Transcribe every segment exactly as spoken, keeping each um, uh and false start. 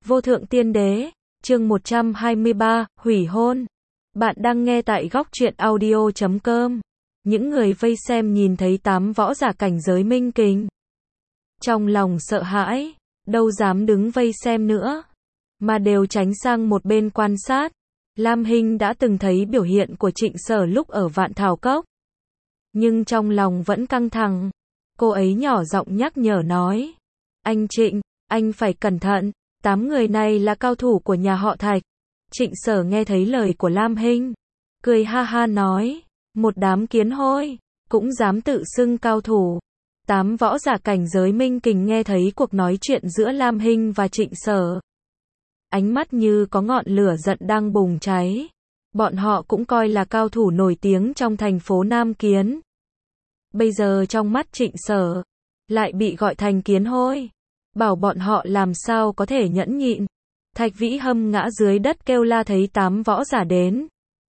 Vô thượng tiên đế, chương một trăm hai mươi ba, hủy hôn. Bạn đang nghe tại góc truyện audio chấm com. Những người vây xem nhìn thấy tám võ giả cảnh giới minh kình. Trong lòng sợ hãi, đâu dám đứng vây xem nữa, mà đều tránh sang một bên quan sát. Lam Hinh đã từng thấy biểu hiện của Trịnh Sở lúc ở Vạn Thảo Cốc, nhưng trong lòng vẫn căng thẳng. Cô ấy nhỏ giọng nhắc nhở nói: "Anh Trịnh, anh phải cẩn thận, tám người này là cao thủ của nhà họ Thạch." Trịnh Sở nghe thấy lời của Lam Hinh, cười ha ha nói: "Một đám kiến hôi, cũng dám tự xưng cao thủ." Tám võ giả cảnh giới minh kình nghe thấy cuộc nói chuyện giữa Lam Hinh và Trịnh Sở, ánh mắt như có ngọn lửa giận đang bùng cháy. Bọn họ cũng coi là cao thủ nổi tiếng trong thành phố Nam Kiến. Bây giờ trong mắt Trịnh Sở, lại bị gọi thành kiến hôi. Bảo bọn họ làm sao có thể nhẫn nhịn. Thạch Vĩ Hâm ngã dưới đất kêu la thấy tám võ giả đến,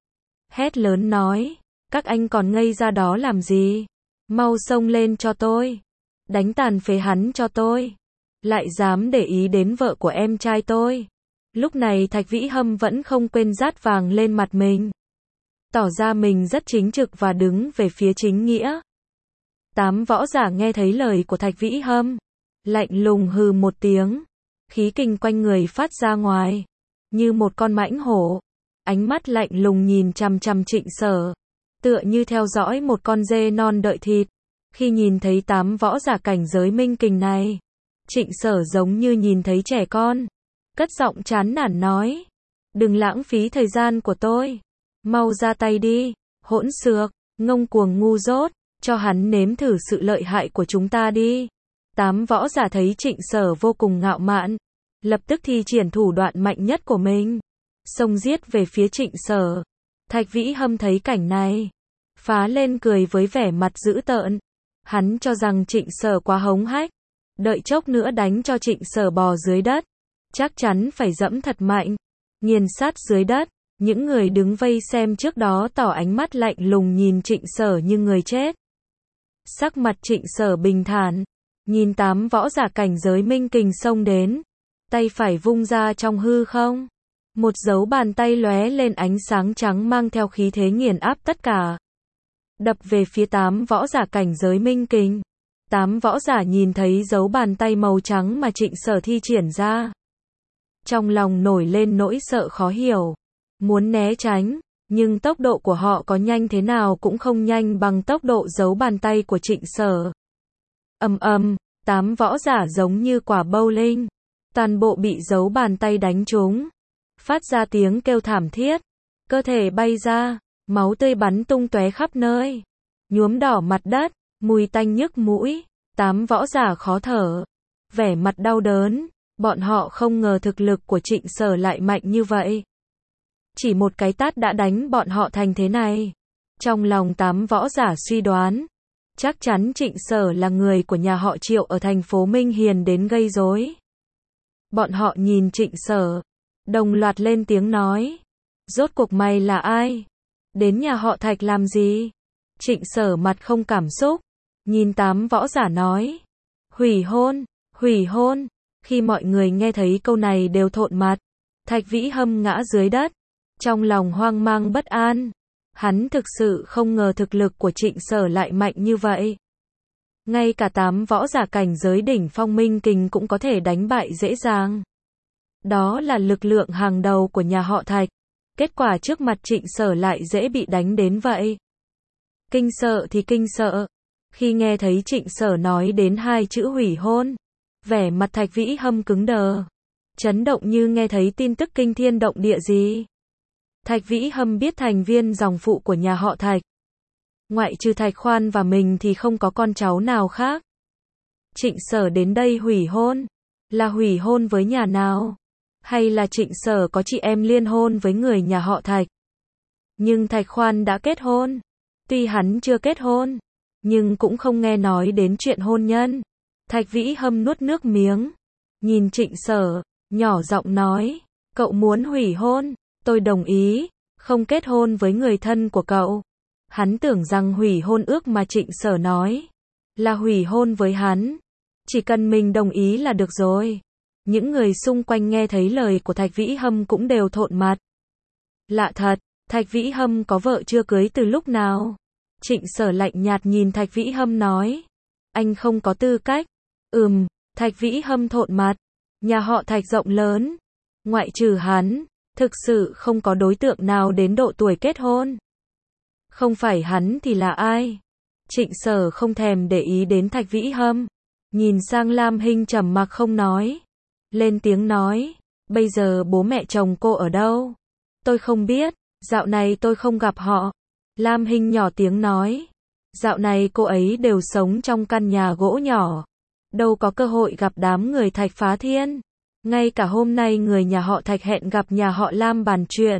hét lớn nói: "Các anh còn ngây ra đó làm gì? Mau xông lên cho tôi, đánh tàn phế hắn cho tôi. Lại dám để ý đến vợ của em trai tôi." Lúc này Thạch Vĩ Hâm vẫn không quên dát vàng lên mặt mình, tỏ ra mình rất chính trực và đứng về phía chính nghĩa. Tám võ giả nghe thấy lời của Thạch Vĩ Hâm, lạnh lùng hừ một tiếng, khí kình quanh người phát ra ngoài, như một con mãnh hổ, ánh mắt lạnh lùng nhìn chằm chằm Trịnh Sở, tựa như theo dõi một con dê non đợi thịt. Khi nhìn thấy tám võ giả cảnh giới minh kình này, Trịnh Sở giống như nhìn thấy trẻ con, cất giọng chán nản nói: "Đừng lãng phí thời gian của tôi, mau ra tay đi, hỗn xược, ngông cuồng ngu dốt, cho hắn nếm thử sự lợi hại của chúng ta đi." Tám võ giả thấy Trịnh Sở vô cùng ngạo mạn, lập tức thi triển thủ đoạn mạnh nhất của mình, xông giết về phía Trịnh Sở. Thạch Vĩ Hâm thấy cảnh này, phá lên cười với vẻ mặt dữ tợn. Hắn cho rằng Trịnh Sở quá hống hách, đợi chốc nữa đánh cho Trịnh Sở bò dưới đất, chắc chắn phải dẫm thật mạnh, nghiền sát dưới đất. Những người đứng vây xem trước đó tỏ ánh mắt lạnh lùng nhìn Trịnh Sở như người chết. Sắc mặt Trịnh Sở bình thản, nhìn tám võ giả cảnh giới minh kình xông đến, tay phải vung ra trong hư không, một dấu bàn tay lóe lên ánh sáng trắng mang theo khí thế nghiền áp tất cả, đập về phía tám võ giả cảnh giới minh kình. Tám võ giả nhìn thấy dấu bàn tay màu trắng mà Trịnh Sở thi triển ra, trong lòng nổi lên nỗi sợ khó hiểu, muốn né tránh, nhưng tốc độ của họ có nhanh thế nào cũng không nhanh bằng tốc độ dấu bàn tay của Trịnh Sở. Ầm ầm, tám võ giả giống như quả bowling, toàn bộ bị dấu bàn tay đánh trúng, phát ra tiếng kêu thảm thiết, cơ thể bay ra, máu tươi bắn tung tóe khắp nơi, nhuốm đỏ mặt đất, mùi tanh nhức mũi. Tám võ giả khó thở, vẻ mặt đau đớn, bọn họ không ngờ thực lực của Trịnh Sở lại mạnh như vậy. Chỉ một cái tát đã đánh bọn họ thành thế này. Trong lòng tám võ giả suy đoán, chắc chắn Trịnh Sở là người của nhà họ Triệu ở thành phố Minh Hiền đến gây rối. Bọn họ nhìn Trịnh Sở, đồng loạt lên tiếng nói: "Rốt cuộc mày là ai? Đến nhà họ Thạch làm gì?" Trịnh Sở mặt không cảm xúc, nhìn tám võ giả nói: "Hủy hôn, hủy hôn." Khi mọi người nghe thấy câu này đều thộn mặt. Thạch Vĩ Hâm ngã dưới đất, trong lòng hoang mang bất an. Hắn thực sự không ngờ thực lực của Trịnh Sở lại mạnh như vậy. Ngay cả tám võ giả cảnh giới đỉnh phong minh kình cũng có thể đánh bại dễ dàng. Đó là lực lượng hàng đầu của nhà họ Thạch. Kết quả trước mặt Trịnh Sở lại dễ bị đánh đến vậy. Kinh sợ thì kinh sợ. Khi nghe thấy Trịnh Sở nói đến hai chữ hủy hôn, vẻ mặt Thạch Vĩ Hâm cứng đờ, chấn động như nghe thấy tin tức kinh thiên động địa gì. Thạch Vĩ Hâm biết thành viên dòng phụ của nhà họ Thạch, ngoại trừ Thạch Khoan và mình thì không có con cháu nào khác. Trịnh Sở đến đây hủy hôn, là hủy hôn với nhà nào? Hay là Trịnh Sở có chị em liên hôn với người nhà họ Thạch? Nhưng Thạch Khoan đã kết hôn, tuy hắn chưa kết hôn, nhưng cũng không nghe nói đến chuyện hôn nhân. Thạch Vĩ Hâm nuốt nước miếng, nhìn Trịnh Sở, nhỏ giọng nói: "Cậu muốn hủy hôn, tôi đồng ý, không kết hôn với người thân của cậu." Hắn tưởng rằng hủy hôn ước mà Trịnh Sở nói là hủy hôn với hắn, chỉ cần mình đồng ý là được rồi. Những người xung quanh nghe thấy lời của Thạch Vĩ Hâm cũng đều thộn mặt. Lạ thật, Thạch Vĩ Hâm có vợ chưa cưới từ lúc nào? Trịnh Sở lạnh nhạt nhìn Thạch Vĩ Hâm nói. Anh không có tư cách. Ừm, Thạch Vĩ Hâm thộn mặt. Nhà họ Thạch rộng lớn. Ngoại trừ hắn, thực sự không có đối tượng nào đến độ tuổi kết hôn. Không phải hắn thì là ai? Trịnh Sở không thèm để ý đến Thạch Vĩ Hâm. Nhìn sang Lam Hinh trầm mặc không nói. Lên tiếng nói. Bây giờ bố mẹ chồng cô ở đâu? Tôi không biết. Dạo này tôi không gặp họ. Lam Hinh nhỏ tiếng nói. Dạo này cô ấy đều sống trong căn nhà gỗ nhỏ. Đâu có cơ hội gặp đám người Thạch Phá Thiên. Ngay cả hôm nay người nhà họ Thạch hẹn gặp nhà họ Lam bàn chuyện.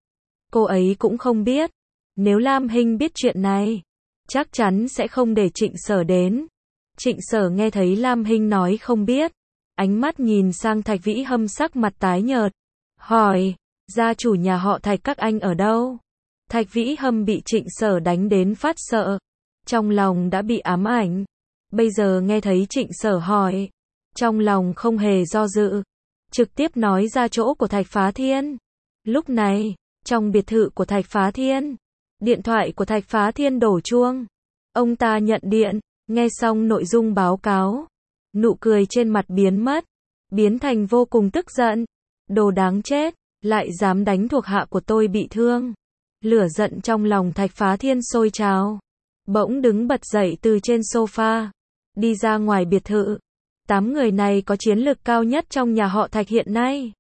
Cô ấy cũng không biết. Nếu Lam Hinh biết chuyện này, chắc chắn sẽ không để Trịnh Sở đến. Trịnh Sở nghe thấy Lam Hinh nói không biết. Ánh mắt nhìn sang Thạch Vĩ Hâm sắc mặt tái nhợt. Hỏi, gia chủ nhà họ Thạch các anh ở đâu? Thạch Vĩ Hâm bị Trịnh Sở đánh đến phát sợ. Trong lòng đã bị ám ảnh. Bây giờ nghe thấy Trịnh Sở hỏi. Trong lòng không hề do dự. Trực tiếp nói ra chỗ của Thạch Phá Thiên. Lúc này, trong biệt thự của Thạch Phá Thiên, điện thoại của Thạch Phá Thiên đổ chuông. Ông ta nhận điện, nghe xong nội dung báo cáo. Nụ cười trên mặt biến mất. Biến thành vô cùng tức giận. Đồ đáng chết, lại dám đánh thuộc hạ của tôi bị thương. Lửa giận trong lòng Thạch Phá Thiên sôi trào. Bỗng đứng bật dậy từ trên sofa. Đi ra ngoài biệt thự. Tám người này có chiến lực cao nhất trong nhà họ Thạch hiện nay.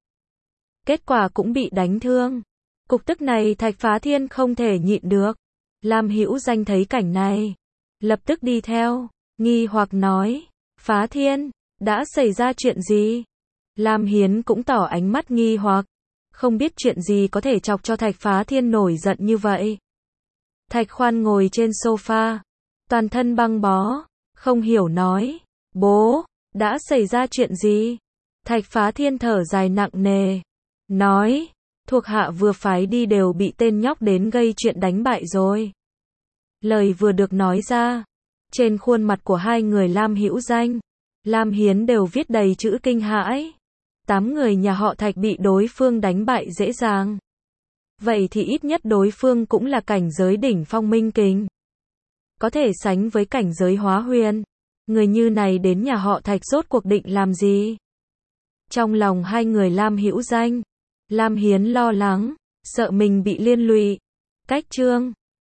Kết quả cũng bị đánh thương. Cục tức này Thạch Phá Thiên không thể nhịn được. Lam Hữu Danh thấy cảnh này. Lập tức đi theo. Nghi hoặc nói. Phá Thiên, đã xảy ra chuyện gì? Lam Hiến cũng tỏ ánh mắt nghi hoặc. Không biết chuyện gì có thể chọc cho Thạch Phá Thiên nổi giận như vậy. Thạch Khoan ngồi trên sofa. Toàn thân băng bó. Không hiểu nói. Bố, đã xảy ra chuyện gì? Thạch Phá Thiên thở dài nặng nề. Nói. Thuộc hạ vừa phái đi đều bị tên nhóc đến gây chuyện đánh bại rồi. Lời vừa được nói ra. Trên khuôn mặt của hai người Lam Hữu Danh, Lam Hiến đều viết đầy chữ kinh hãi. Tám người nhà họ Thạch bị đối phương đánh bại dễ dàng. Vậy thì ít nhất đối phương cũng là cảnh giới đỉnh phong minh kình. Có thể sánh với cảnh giới hóa huyền. Người như này đến nhà họ Thạch rốt cuộc định làm gì? Trong lòng hai người Lam Hữu Danh, Lam Hiến lo lắng, sợ mình bị liên lụy. Cách chương